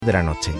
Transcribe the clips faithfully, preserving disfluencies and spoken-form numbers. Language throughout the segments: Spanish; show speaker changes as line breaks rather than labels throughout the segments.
de la noche.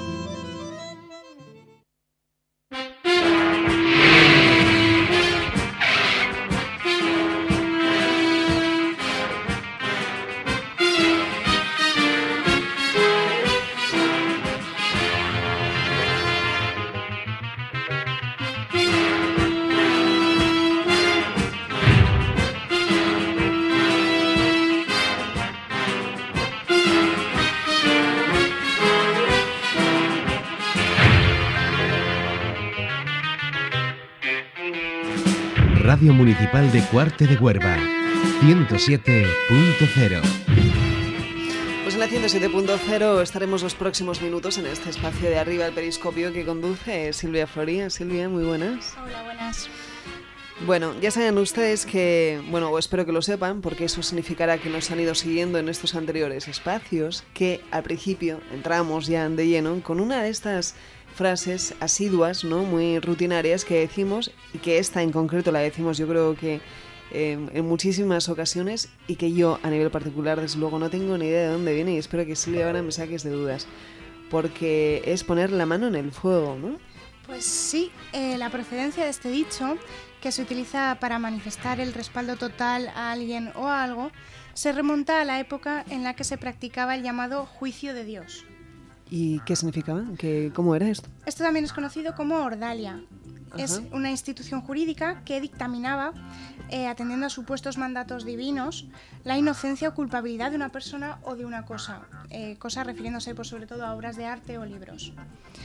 Radio Municipal de Cuarte de Huerva, ciento siete punto cero.
Pues en la ciento siete punto cero estaremos los próximos minutos en este espacio de Arriba el Periscopio que conduce Silvia Floría. Silvia, muy buenas.
Hola, buenas.
Bueno, ya saben ustedes que, bueno, o espero que lo sepan, porque eso significará que nos han ido siguiendo en estos anteriores espacios, que al principio entramos ya de lleno con una de estas frases asiduas, ¿no?, muy rutinarias que decimos, y que esta en concreto la decimos yo creo que eh, en muchísimas ocasiones, y que yo a nivel particular desde luego no tengo ni idea de dónde viene, y espero que Silvia ahora me saques de dudas, porque es poner la mano en el fuego, ¿no?
Pues sí, eh, la procedencia de este dicho, que se utiliza para manifestar el respaldo total a alguien o a algo, se remonta a la época en la que se practicaba el llamado juicio de Dios.
¿Y qué significaba? ¿Qué, ¿Cómo era esto?
Esto también es conocido como ordalia.
Ajá.
Es una institución jurídica que dictaminaba, eh, atendiendo a supuestos mandatos divinos, la inocencia o culpabilidad de una persona o de una cosa, eh, cosa refiriéndose pues, sobre todo a obras de arte o libros.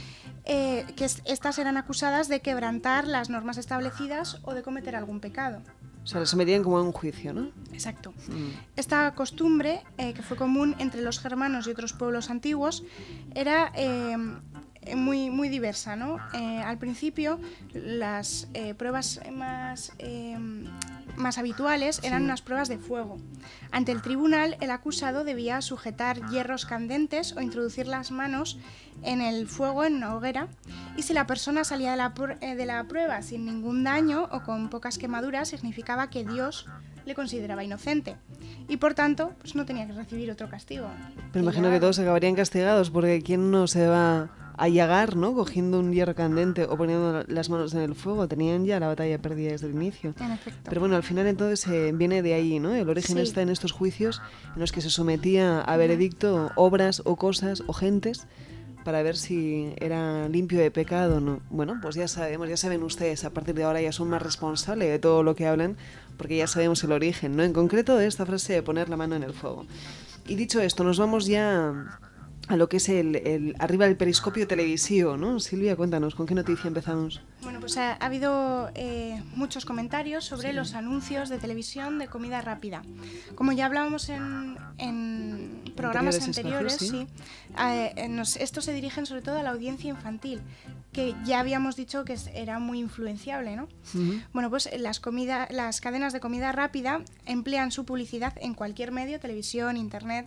Eh, que es, estas eran acusadas de quebrantar las normas establecidas o de cometer algún pecado.
O sea, les sometían como a un juicio, ¿no?
Exacto.
Mm.
Esta costumbre, eh, que fue común entre los germanos y otros pueblos antiguos, era eh, muy, muy diversa, ¿no? Eh, al principio, las eh, pruebas más, eh, más habituales eran
Sí.
unas pruebas de fuego. Ante el tribunal, el acusado debía sujetar hierros candentes o introducir las manos en el fuego en una hoguera, y si la persona salía de la, pr- eh, de la prueba sin ningún daño o con pocas quemaduras, significaba que Dios le consideraba inocente y por tanto pues no tenía que recibir otro castigo.
Pero
Y
imagino
ya-
que todos acabarían castigados, porque ¿quién no se va a llagar, ¿no?, cogiendo un hierro candente o poniendo las manos en el fuego? Tenían ya la batalla perdida desde el inicio.
En efecto.
Pero bueno, al final entonces eh, viene de ahí, ¿no? El origen
Sí.
está en estos juicios en los que se sometía a veredicto obras o cosas o gentes para ver si era limpio de pecado o no. Bueno, pues ya sabemos, ya saben ustedes, a partir de ahora ya son más responsables de todo lo que hablan, porque ya sabemos el origen, ¿no? En concreto de esta frase de poner la mano en el fuego. Y dicho esto, nos vamos ya a lo que es el, el arriba del periscopio televisivo, ¿no? Silvia, cuéntanos, ¿con qué noticia empezamos?
Bueno, pues ha, ha habido eh, muchos comentarios sobre los anuncios de televisión de comida rápida. Como ya hablábamos en, en programas
Anteriores
anteriores,
espacios,
sí, eh, nos, estos se dirigen sobre todo a la audiencia infantil, que ya habíamos dicho que es- era muy influenciable, ¿no?
Ujú.
Bueno, pues las, comida, las cadenas de comida rápida emplean su publicidad en cualquier medio, televisión, internet,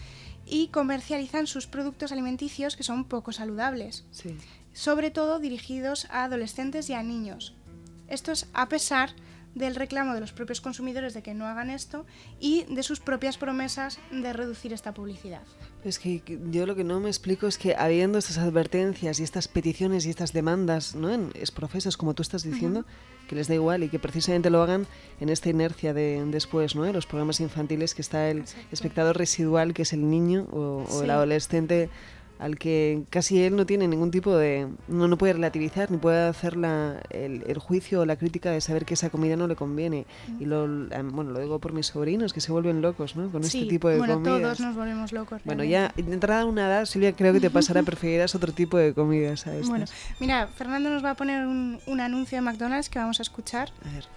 y comercializan sus productos alimenticios que son poco saludables,
Sí.
sobre todo dirigidos a adolescentes y a niños. Esto es a pesar del reclamo de los propios consumidores de que no hagan esto y de sus propias promesas de reducir esta publicidad.
Es que que yo lo que no me explico es que habiendo estas advertencias y estas peticiones y estas demandas, ¿no?, en exprofesos, como tú estás diciendo, que les da igual y que precisamente lo hagan en esta inercia de después, ¿no?, en los programas infantiles, que está el
Exacto.
espectador residual, que es el niño o, o el
Sí.
adolescente, al que casi él no tiene ningún tipo de... no, no puede relativizar ni puede hacer la, el, el juicio o la crítica de saber que esa comida no le conviene. Y lo, bueno, lo digo por mis sobrinos, que se vuelven locos, ¿no?, con
Sí,
este tipo de
bueno,
comidas.
todos nos volvemos locos.
Bueno,
realmente.
ya de entrada a una edad, Silvia, creo que te pasará, preferirás otro tipo de comidas a estas.
Bueno, mira, Fernando nos va a poner un, un anuncio de McDonald's que vamos a escuchar.
A ver.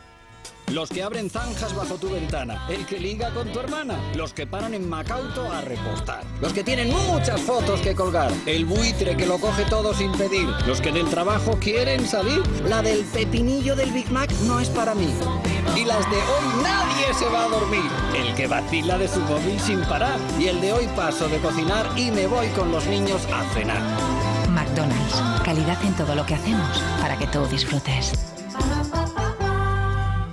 Los que abren zanjas bajo tu ventana, el que liga con tu hermana, los que paran en Macauto a repostar, los que tienen muchas fotos que colgar, el buitre que lo coge todo sin pedir, los que en el trabajo quieren salir, la del pepinillo del Big Mac no es para mí, y las de hoy nadie se va a dormir, el que vacila de su móvil sin parar, y el de hoy paso de cocinar y me voy con los niños a cenar.
McDonald's, calidad en todo lo que hacemos para que tú disfrutes.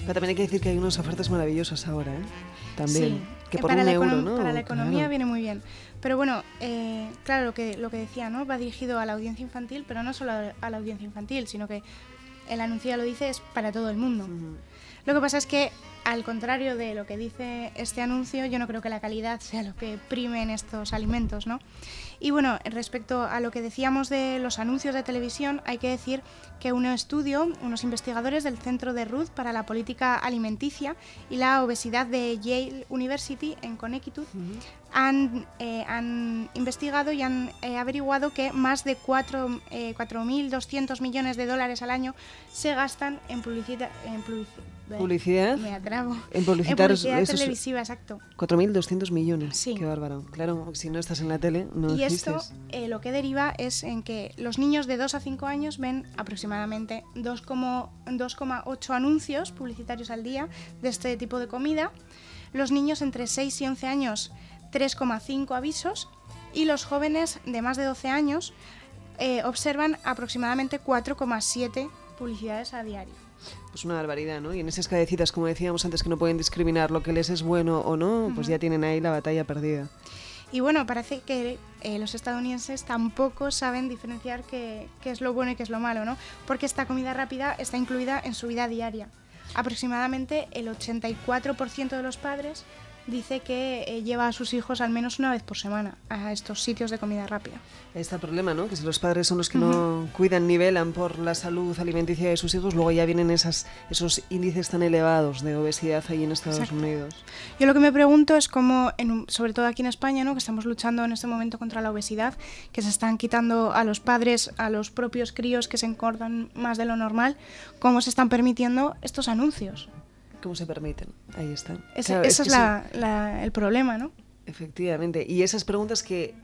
Pero también hay que decir que hay unas ofertas maravillosas ahora, ¿eh? También.
Sí,
que por
para,
un
la
euro,
econom-
¿no?
para la economía
Claro.
viene muy bien. Pero bueno, eh, claro, lo que, lo que decía, ¿no? Va dirigido a la audiencia infantil, pero no solo a, a la audiencia infantil, sino que el anuncio ya lo dice, es para todo el mundo.
Ujú.
Lo que pasa es que, al contrario de lo que dice este anuncio, yo no creo que la calidad sea lo que prime en estos alimentos, ¿no? Y bueno, respecto a lo que decíamos de los anuncios de televisión, hay que decir que un estudio, unos investigadores del Centro de Ruth para la Política Alimenticia y la Obesidad de Yale University en Connecticut
Ujú.
han, eh, han investigado y han eh, averiguado que más de cuatro mil doscientos millones de dólares al año se gastan en publicidad. En publici-
¿Publicidad?
Me atrabo.
En publicitar
En publicidad
esos-
televisiva, exacto.
cuatro mil doscientos millones.
Sí.
Qué bárbaro. Claro, si no estás en la tele, no
Y
existes.
esto eh, lo que deriva es en que los niños de dos a cinco años ven aproximadamente dos coma ocho anuncios publicitarios al día de este tipo de comida. Los niños entre seis y once años, tres coma cinco avisos. Y los jóvenes de más de doce años eh, observan aproximadamente cuatro coma siete publicidades a diario.
Pues una barbaridad, ¿no? Y en esas cabecitas, como decíamos antes, que no pueden discriminar lo que les es bueno o no, pues ya tienen ahí la batalla perdida.
Y bueno, parece que eh, los estadounidenses tampoco saben diferenciar qué, qué es lo bueno y qué es lo malo, ¿no? Porque esta comida rápida está incluida en su vida diaria. Aproximadamente el ochenta y cuatro por ciento de los padres dice que eh, lleva a sus hijos al menos una vez por semana a estos sitios de comida rápida.
Ahí está el problema, ¿no? Que si los padres son los que no cuidan ni velan por la salud alimenticia de sus hijos, luego ya vienen esas, esos índices tan elevados de obesidad ahí en Estados
Exacto.
Unidos.
Yo lo que me pregunto es cómo, en un- sobre todo aquí en España, ¿no? Que estamos luchando en este momento contra la obesidad, que se están quitando a los padres, a los propios críos que se engordan más de lo normal, cómo se están permitiendo estos anuncios.
¿Cómo se permiten? Ahí está.
Ese,
Claro,
ese
que
es
sí.
la- la- el problema, ¿no?
Efectivamente. Y esas preguntas que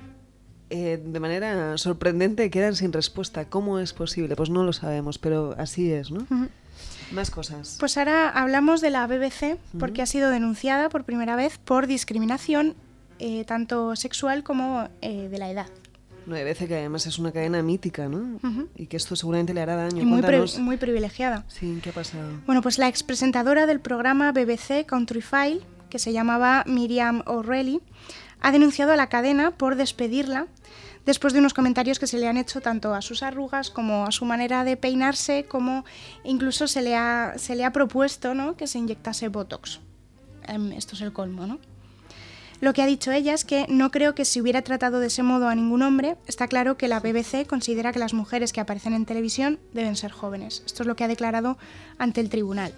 eh, de manera sorprendente quedan sin respuesta. ¿Cómo es posible? Pues no lo sabemos, pero así es, ¿no?
Ujú.
Más cosas.
Pues ahora hablamos de la B B C, porque
Ujú.
ha sido denunciada por primera vez por discriminación eh, tanto sexual como eh, de la edad.
Nueve veces que además es una cadena mítica, ¿no?
Ujú.
Y que esto seguramente le hará daño.
Y muy, pri-
Cuéntanos.
muy privilegiada.
Sí, ¿qué ha pasado?
Bueno, pues la expresentadora del programa B B C Countryfile, que se llamaba Miriam O'Reilly, ha denunciado a la cadena por despedirla después de unos comentarios que se le han hecho tanto a sus arrugas como a su manera de peinarse, como incluso se le ha, se le ha propuesto, ¿no?, que se inyectase Botox. Em, esto es el colmo, ¿no? Lo que ha dicho ella es que no creo que si hubiera tratado de ese modo a ningún hombre, está claro que la B B C considera que las mujeres que aparecen en televisión deben ser jóvenes. Esto es lo que ha declarado ante el tribunal.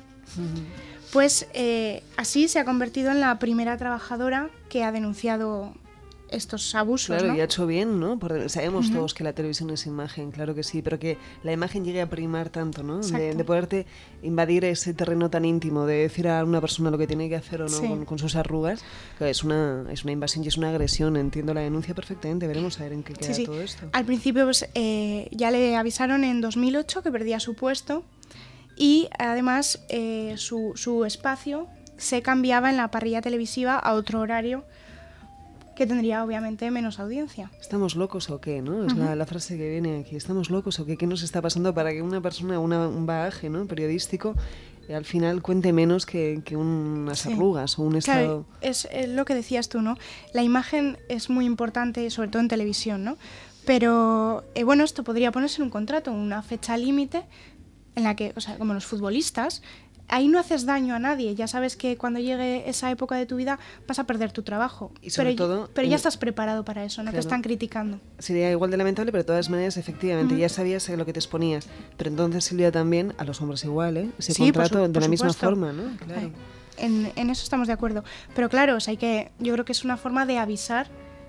Pues eh, así se ha convertido en la primera trabajadora que ha denunciado estos abusos,
Claro,
¿no?
y ha hecho bien, ¿no? Por- sabemos
Ujú.
todos que la televisión es imagen, claro que sí, pero que la imagen llegue a primar tanto, ¿no? De,
Exacto.
de poderte invadir ese terreno tan íntimo, de decir a una persona lo que tiene que hacer o no
Sí.
con, con sus arrugas, que es una, es una invasión y es una agresión. Entiendo la denuncia perfectamente, veremos a ver en qué queda
Sí, sí.
todo esto.
Al principio pues, eh, ya le avisaron en dos mil ocho que perdía su puesto y además eh, su, su espacio se cambiaba en la parrilla televisiva a otro horario que tendría obviamente menos audiencia.
¿Estamos locos o qué, no? Es la, la frase que viene aquí. ¿Estamos locos o qué? ¿Qué nos está pasando para que una persona, una, un bagaje, ¿no?, periodístico, eh, al final cuente menos que, que unas
Sí.
arrugas o un estado?
Claro, es, es lo que decías tú, ¿no? La imagen es muy importante, sobre todo en televisión, ¿no? Pero, eh, bueno, esto podría ponerse en un contrato, una fecha límite en la que, o sea, como los futbolistas, ahí no haces daño a nadie. Ya sabes que cuando llegue esa época de tu vida vas a perder tu trabajo.
Y sobre
pero,
todo,
pero
en-
ya estás preparado para eso, no te
Claro.
están criticando.
Sería igual de lamentable, pero de todas maneras, efectivamente, ya sabías a lo que te exponías. Pero entonces, Silvia, también a los hombres igual, ¿eh? Ese
Sí, por
contrato
su-
de
por
la misma
supuesto.
forma, ¿no? Claro.
Eh, En, en eso estamos de acuerdo. Pero claro, o sea, hay que, yo creo que es una forma de avisar,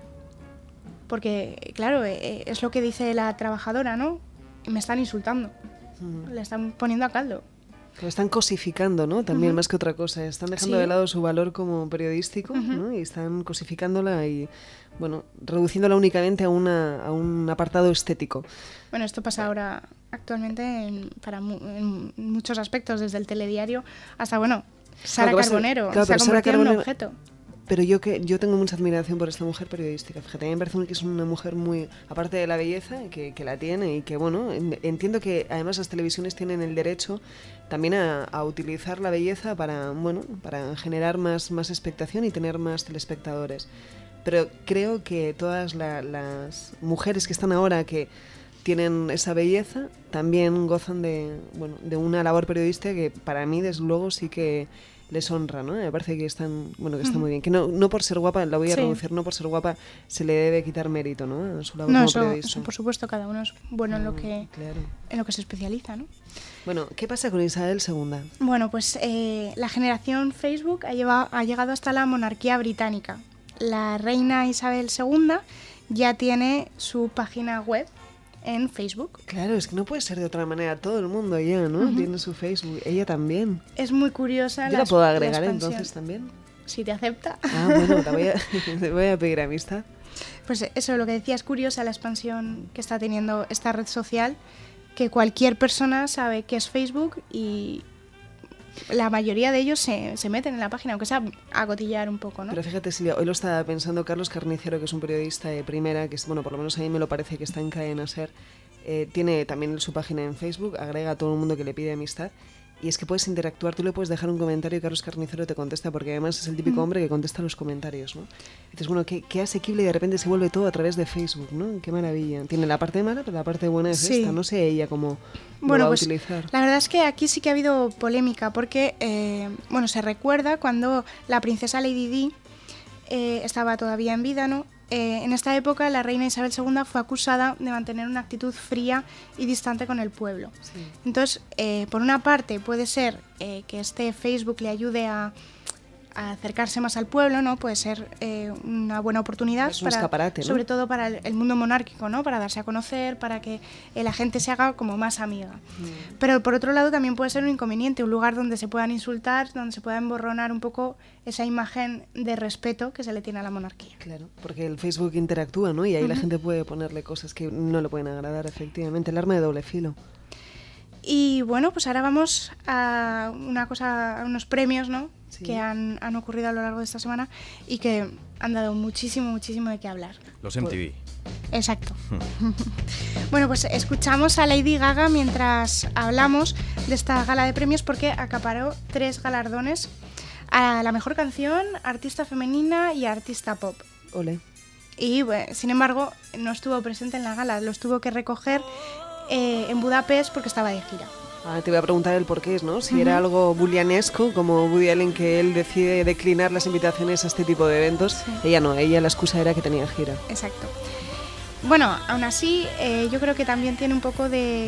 porque, claro, eh, es lo que dice la trabajadora, ¿no? Me están insultando,
Mm.
le están poniendo a caldo.
Que lo están cosificando, ¿no? También, más que otra cosa. Están dejando
Sí.
de lado su valor como periodístico, ¿no? Y están cosificándola y, bueno, reduciéndola únicamente a, una, a un apartado estético.
Bueno, esto pasa ahora actualmente en, para mu- en muchos aspectos, desde el telediario hasta, bueno, Sara
Lo que pasa-
Carbonero,
claro,
se ha
pero Sara
convertido en un
Carbonero-
objeto.
pero yo que yo tengo mucha admiración por esta mujer periodística. Fíjate, a mí me parece que es una mujer muy, aparte de la belleza, que, que la tiene y que, bueno, entiendo que además las televisiones tienen el derecho también a, a utilizar la belleza para, bueno, para generar más, más expectación y tener más telespectadores. Pero creo que todas la, las mujeres que están ahora que tienen esa belleza también gozan de, bueno, de una labor periodística que para mí, desde luego, sí que les honra, ¿no? Me parece que están, bueno, que está muy bien. Que no, no por ser guapa, la voy a sí. reducir, no por ser guapa se le debe quitar mérito, ¿no? A su labor
no,
como
eso,
periodista.
eso, por supuesto, cada uno es bueno en lo
Mm,
que
claro.
en lo que se especializa, ¿no?
Bueno, ¿qué pasa con Isabel segunda?
Bueno, pues eh, la generación Facebook ha, llevado, ha llegado hasta la monarquía británica. La reina Isabel segunda ya tiene su página web en Facebook.
Claro, es que no puede ser de otra manera. Todo el mundo ya, ¿no? Uh-huh. Tiene su Facebook. Ella también.
Es muy curiosa.
¿Yo la puedo agregar entonces también?
Si te acepta.
Ah, bueno, te voy a, te voy a pedir amistad.
Pues eso, lo que decía, es curiosa la expansión que está teniendo esta red social, que cualquier persona sabe que es Facebook y la mayoría de ellos se, se meten en la página, aunque sea a cotillar un poco, ¿no?
Pero fíjate, Silvia, hoy lo estaba pensando Carlos Carnicero, que es un periodista de primera, que es, bueno, por lo menos a mí me lo parece que está en Cadena Ser, eh, tiene también su página en Facebook, agrega a todo el mundo que le pide amistad, y es que puedes interactuar, tú le puedes dejar un comentario y Carlos Carnicero te contesta, porque además es el típico hombre que contesta los comentarios, ¿no? Y dices, bueno, qué, qué asequible, y de repente se vuelve todo a través de Facebook, ¿no? Qué maravilla. Tiene la parte mala, pero la parte buena es
sí.
esta, no sé ella cómo
bueno,
lo va
pues,
a utilizar.
La verdad es que aquí sí que ha habido polémica, porque, eh, bueno, se recuerda cuando la princesa Lady Di eh, estaba todavía en vida, ¿no? Eh, en esta época la reina Isabel segunda fue acusada de mantener una actitud fría y distante con el pueblo.
Sí.
Entonces, eh, por una parte puede ser eh, que este Facebook le ayude a, a acercarse más al pueblo, ¿no? Puede ser eh, una buena oportunidad,
es un
para,
escaparate, ¿no?
sobre todo para el, el mundo monárquico, ¿no? Para darse a conocer, para que eh, la gente se haga como más amiga. Mm. Pero por otro lado también puede ser un inconveniente, un lugar donde se puedan insultar, donde se pueda emborronar un poco esa imagen de respeto que se le tiene a la monarquía.
Claro, porque el Facebook interactúa, ¿no? Y ahí uh-huh. la gente puede ponerle cosas que no le pueden agradar, efectivamente. El arma de doble filo.
Y bueno, pues ahora vamos a una cosa, a unos premios, ¿no? Sí. Que han, han ocurrido a lo largo de esta semana y que han dado muchísimo, muchísimo de qué hablar.
Los M T V.
Exacto. Bueno, pues escuchamos a Lady Gaga mientras hablamos de esta gala de premios, porque acaparó tres galardones: a la mejor canción, artista femenina y artista pop.
Ole.
Y bueno, sin embargo, no estuvo presente en la gala, los tuvo que recoger eh, en Budapest porque estaba de gira.
Ah, te voy a preguntar el por qué, ¿no? Si uh-huh. era algo bullianesco, como Woody Allen, que él decide declinar las invitaciones a este tipo de eventos. Sí. Ella no, ella la excusa era que tenía gira.
Exacto. Bueno, aún así, eh, yo creo que también tiene un poco de,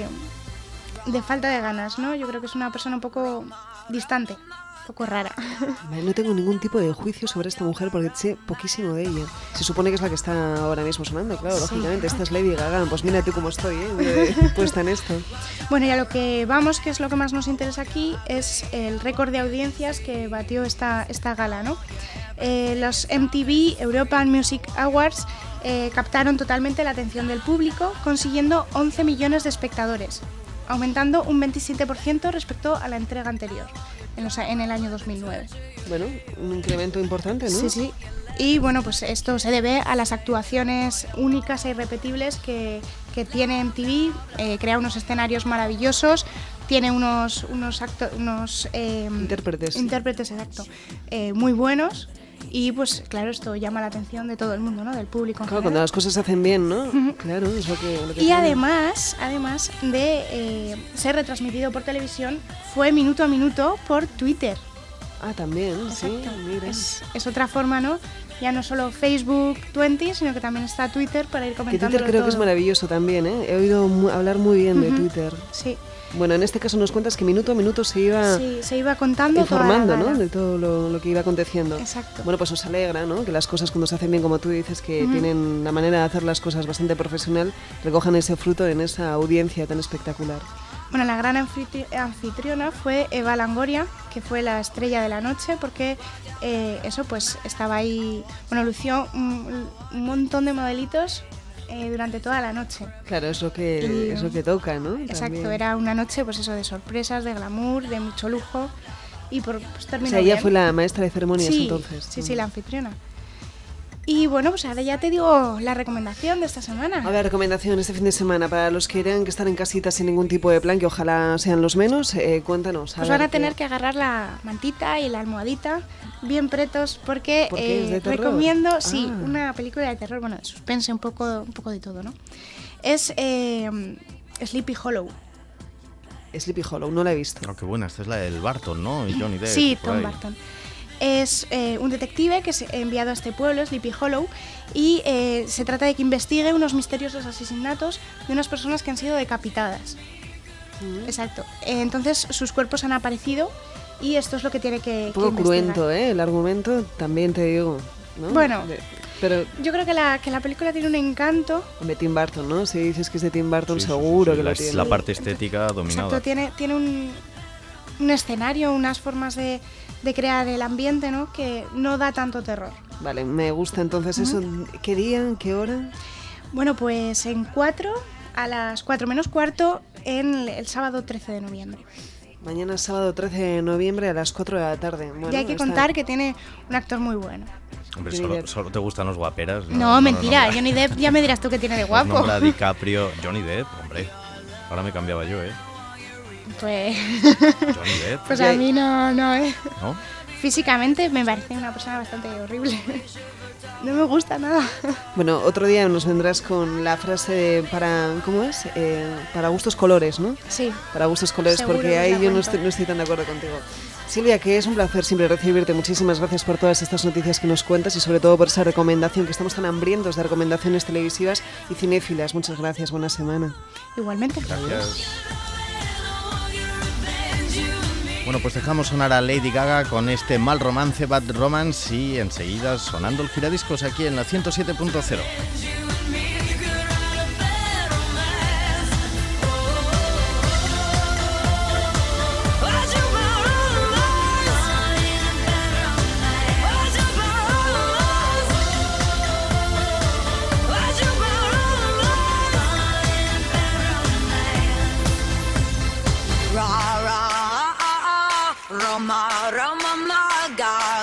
de falta de ganas, ¿no? Yo creo que es una persona un poco distante, un poco rara.
No tengo ningún tipo de juicio sobre esta mujer porque sé poquísimo de ella. Se supone que es la que está ahora mismo sonando, claro, sí. Lógicamente. Esta es Lady Gaga. Pues mira tú cómo estoy, ¿eh? Puesta en esto.
Bueno, y a lo que vamos, que es lo que más nos interesa aquí, es el récord de audiencias que batió esta, esta gala, ¿no? Eh, los M T V European Music Awards eh, captaron totalmente la atención del público, consiguiendo once millones de espectadores, aumentando un veintisiete por ciento respecto a la entrega anterior, en, los, en el año dos mil nueve.
Bueno, un incremento importante, ¿no?
Sí, sí. Y bueno, pues esto se debe a las actuaciones únicas e irrepetibles que, que tiene M T V, eh, crea unos escenarios maravillosos, tiene unos, unos, acto, unos eh,
intérpretes,
intérpretes exacto, eh, muy buenos. Y pues claro, esto llama la atención de todo el mundo, ¿no? Del público.
Claro, cuando las cosas se hacen bien, ¿no? Uh-huh. Claro, es lo que... Lo que
y además, además de eh, ser retransmitido por televisión, fue minuto a minuto por Twitter.
Ah, también,
exacto.
Sí, mira.
Es, es otra forma, ¿no? Ya no solo Facebook veinte, sino que también está Twitter para ir comentando.
Que Twitter creo
todo.
Que es maravilloso también, ¿eh? He oído mu- hablar muy bien uh-huh. de Twitter.
Sí.
Bueno, en este caso nos cuentas que minuto a minuto se iba,
sí, se iba contando
informando,
toda la
¿no? De todo lo, lo que iba aconteciendo.
Exacto.
Bueno, pues os alegra, ¿no? Que las cosas cuando se hacen bien, como tú dices, que uh-huh. tienen la manera de hacer las cosas bastante profesional, recojan ese fruto en esa audiencia tan espectacular.
Bueno, la gran anfitri- anfitriona fue Eva Longoria, que fue la estrella de la noche, porque eh, eso pues estaba ahí, bueno, lució un, un montón de modelitos eh, durante toda la noche.
Claro, es lo que,
y,
es lo que toca, ¿no?
Exacto,
también.
Era una noche pues eso de sorpresas, de glamour, de mucho lujo. y por, pues
O
terminó
sea, ella
bien.
fue la maestra de ceremonias
sí,
entonces.
Sí, sí, la anfitriona. Y bueno, pues ahora ya te digo la recomendación de esta semana.
A ver, recomendación este fin de semana para los que tengan que estar en casita sin ningún tipo de plan, que ojalá sean los menos, eh, cuéntanos.
Pues
ver
van a
qué-
tener que agarrar la mantita y la almohadita bien pretos porque
¿Por qué? ¿Es de
eh,
terror?
recomiendo, sí,
Ah.
una película de terror, bueno, de suspense, un poco, un poco de todo, ¿no? Es eh, Sleepy Hollow.
Sleepy Hollow, no la he visto.
Oh, qué buena, esta es la del Barton, ¿no? Y Johnny Depp.
Sí,
por
Tom
ahí.
Barton. Es eh, un detective que es enviado a este pueblo, Sleepy Hollow, y eh, se trata de que investigue unos misteriosos asesinatos de unas personas que han sido decapitadas. Exacto. Eh, entonces sus cuerpos han aparecido y esto es lo que tiene que,
Un poco
que investigar.
cruento, ¿eh? El argumento, también te digo, ¿no?
Bueno.
De- pero,
Yo creo que la, que la película tiene un encanto.
de Tim Burton, ¿no? Si dices que es de Tim Burton,
Sí, sí,
seguro
sí, sí,
que
la,
lo
es
tiene.
la parte estética dominada.
Exacto, tiene, tiene un, un escenario, unas formas de, de crear el ambiente, ¿no? Que no da tanto terror.
Vale, me gusta entonces eso. ¿Qué día? ¿Qué hora?
Bueno, pues en cuatro, a las cuatro menos cuarto, en el, el sábado trece de noviembre.
Mañana sábado trece de noviembre a las cuatro de la tarde. Bueno,
y hay que
está-
contar que tiene un actor muy bueno.
Hombre,
Johnny
solo,
Depp.
solo te gustan los guaperas.
No, mentira,
nombra-
Johnny Depp ya me dirás tú que tiene de
Os
guapo.
nombra DiCaprio, Johnny Depp, hombre. Ahora me cambiaba yo, ¿eh?
Pues,
Johnny Depp,
pues a mí no, no, ¿eh?
¿no?
Físicamente me parece una persona bastante horrible. No me gusta nada.
Bueno, otro día nos vendrás con la frase de para... ¿Cómo es? Eh, para gustos colores, ¿no?
Sí.
Para gustos colores,
Seguro
porque
que
ahí
la
yo no
cuento.
estoy, no estoy tan de acuerdo contigo. Silvia, que es un placer siempre recibirte. Muchísimas gracias por todas estas noticias que nos cuentas y sobre todo por esa recomendación, que estamos tan hambrientos de recomendaciones televisivas y cinéfilas. Muchas gracias, buena semana.
Igualmente.
Gracias. Bueno, pues dejamos sonar a Lady Gaga con este Mal Romance, Bad Romance, y enseguida sonando el giradiscos aquí en la ciento siete punto cero.
Roma, Roma, my God.